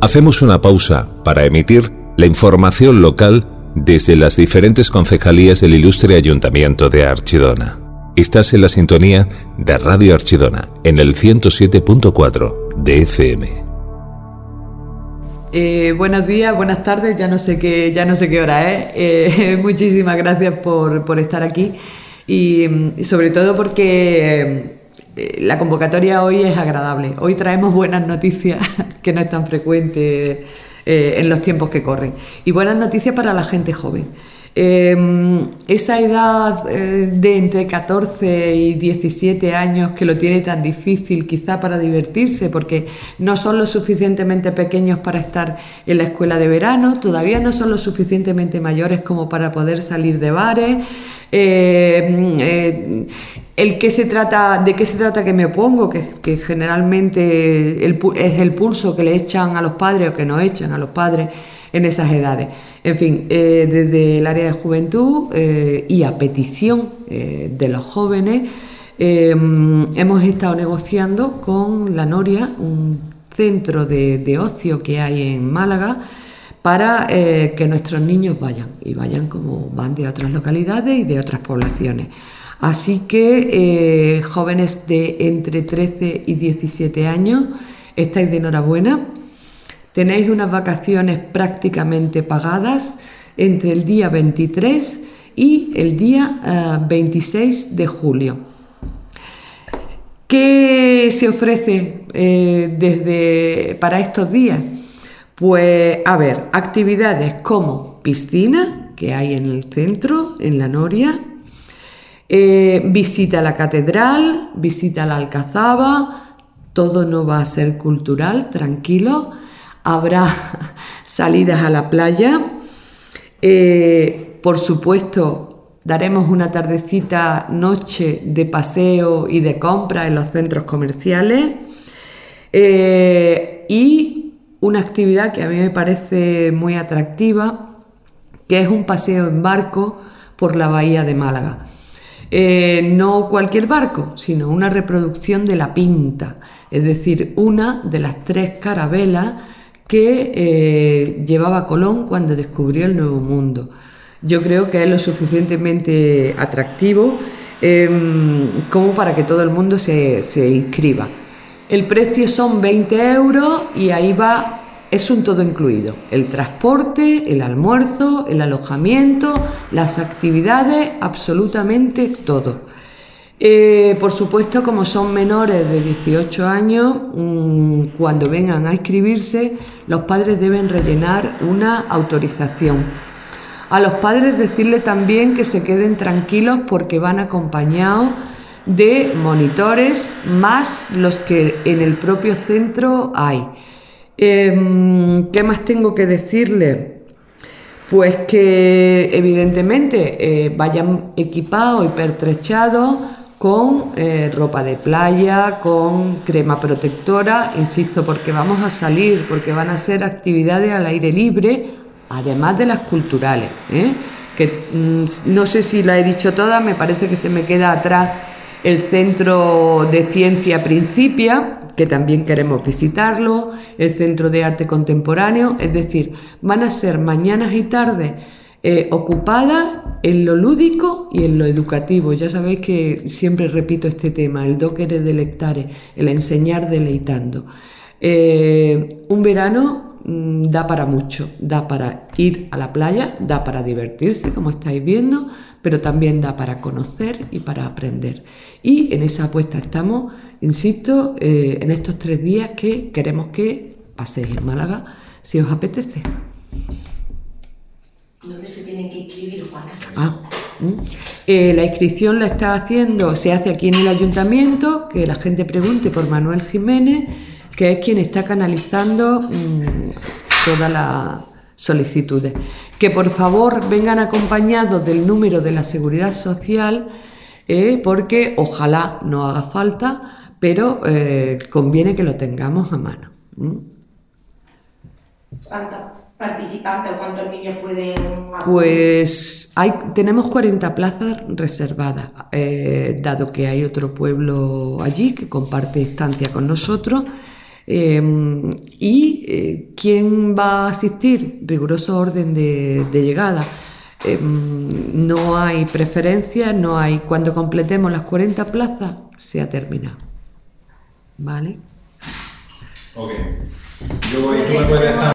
Hacemos una pausa para emitir la información local desde las diferentes concejalías del ilustre Ayuntamiento de Archidona. Estás en la sintonía de Radio Archidona, en el 107.4 de FM. Buenos días, buenas tardes, ya no sé qué hora es. Muchísimas gracias por estar aquí y sobre todo porque la convocatoria hoy es agradable. Hoy traemos buenas noticias que no es tan frecuente en los tiempos que corren, y buenas noticias para la gente joven. Esa edad de entre 14 y 17 años que lo tiene tan difícil quizá para divertirse porque no son lo suficientemente pequeños para estar en la escuela de verano, todavía no son lo suficientemente mayores como para poder salir de bares. ¿De qué se trata que me opongo? Que generalmente es el pulso que le echan a los padres o que nos echan a los padres en esas edades. En fin, desde el área de juventud y a petición de los jóvenes hemos estado negociando con la Noria, un centro de ocio que hay en Málaga, para que nuestros niños vayan como van de otras localidades y de otras poblaciones. Así que jóvenes de entre 13 y 17 años, estáis de enhorabuena. Tenéis unas vacaciones prácticamente pagadas entre el día 23 y el día 26 de julio. ¿Qué se ofrece para estos días? Pues, actividades como piscina, que hay en el centro, en la Noria, visita a la catedral, visita a la Alcazaba, todo no va a ser cultural, tranquilo. Habrá salidas a la playa, por supuesto daremos una tardecita, noche de paseo y de compra en los centros comerciales, y una actividad que a mí me parece muy atractiva, que es un paseo en barco por la bahía de Málaga. No cualquier barco, sino una reproducción de la Pinta, es decir, una de las 3 carabelas que llevaba Colón cuando descubrió el Nuevo Mundo. Yo creo que es lo suficientemente atractivo como para que todo el mundo se inscriba. El precio son 20 euros y ahí es un todo incluido: el transporte, el almuerzo, el alojamiento, las actividades, absolutamente todo. Por supuesto, como son menores de 18 años, cuando vengan a inscribirse, los padres deben rellenar una autorización. A los padres decirle también que se queden tranquilos porque van acompañados de monitores más los que en el propio centro hay. ¿Qué más tengo que decirle? Pues que evidentemente vayan equipados y pertrechados con ropa de playa, con crema protectora, insisto, porque vamos a salir, porque van a ser actividades al aire libre, además de las culturales, que no sé si la he dicho toda, me parece que se me queda atrás el Centro de Ciencia Principia, que también queremos visitarlo, el Centro de Arte Contemporáneo, es decir, van a ser mañanas y tardes ocupadas en lo lúdico y en lo educativo. Ya sabéis que siempre repito este tema, el docere delectare, el enseñar deleitando. Un verano da para mucho, da para ir a la playa, da para divertirse, como estáis viendo, pero también da para conocer y para aprender. Y en esa apuesta estamos, insisto, en estos 3 días que queremos que paséis en Málaga, si os apetece. ¿Dónde se tienen que inscribir, Juana? La inscripción se hace aquí en el Ayuntamiento, que la gente pregunte por Manuel Jiménez, que es quien está canalizando todas las solicitudes. Que por favor vengan acompañados del número de la Seguridad Social, porque ojalá no haga falta, pero conviene que lo tengamos a mano. ¿Cuántos participantes o cuántos niños pueden acudir? Pues tenemos 40 plazas reservadas, dado que hay otro pueblo allí que comparte estancia con nosotros. ¿Quién va a asistir? Riguroso orden de llegada. No hay preferencias, no hay. Cuando completemos las 40 plazas, se ha terminado. ¿Vale? Ok. Yo voy, tú me puedes dejar.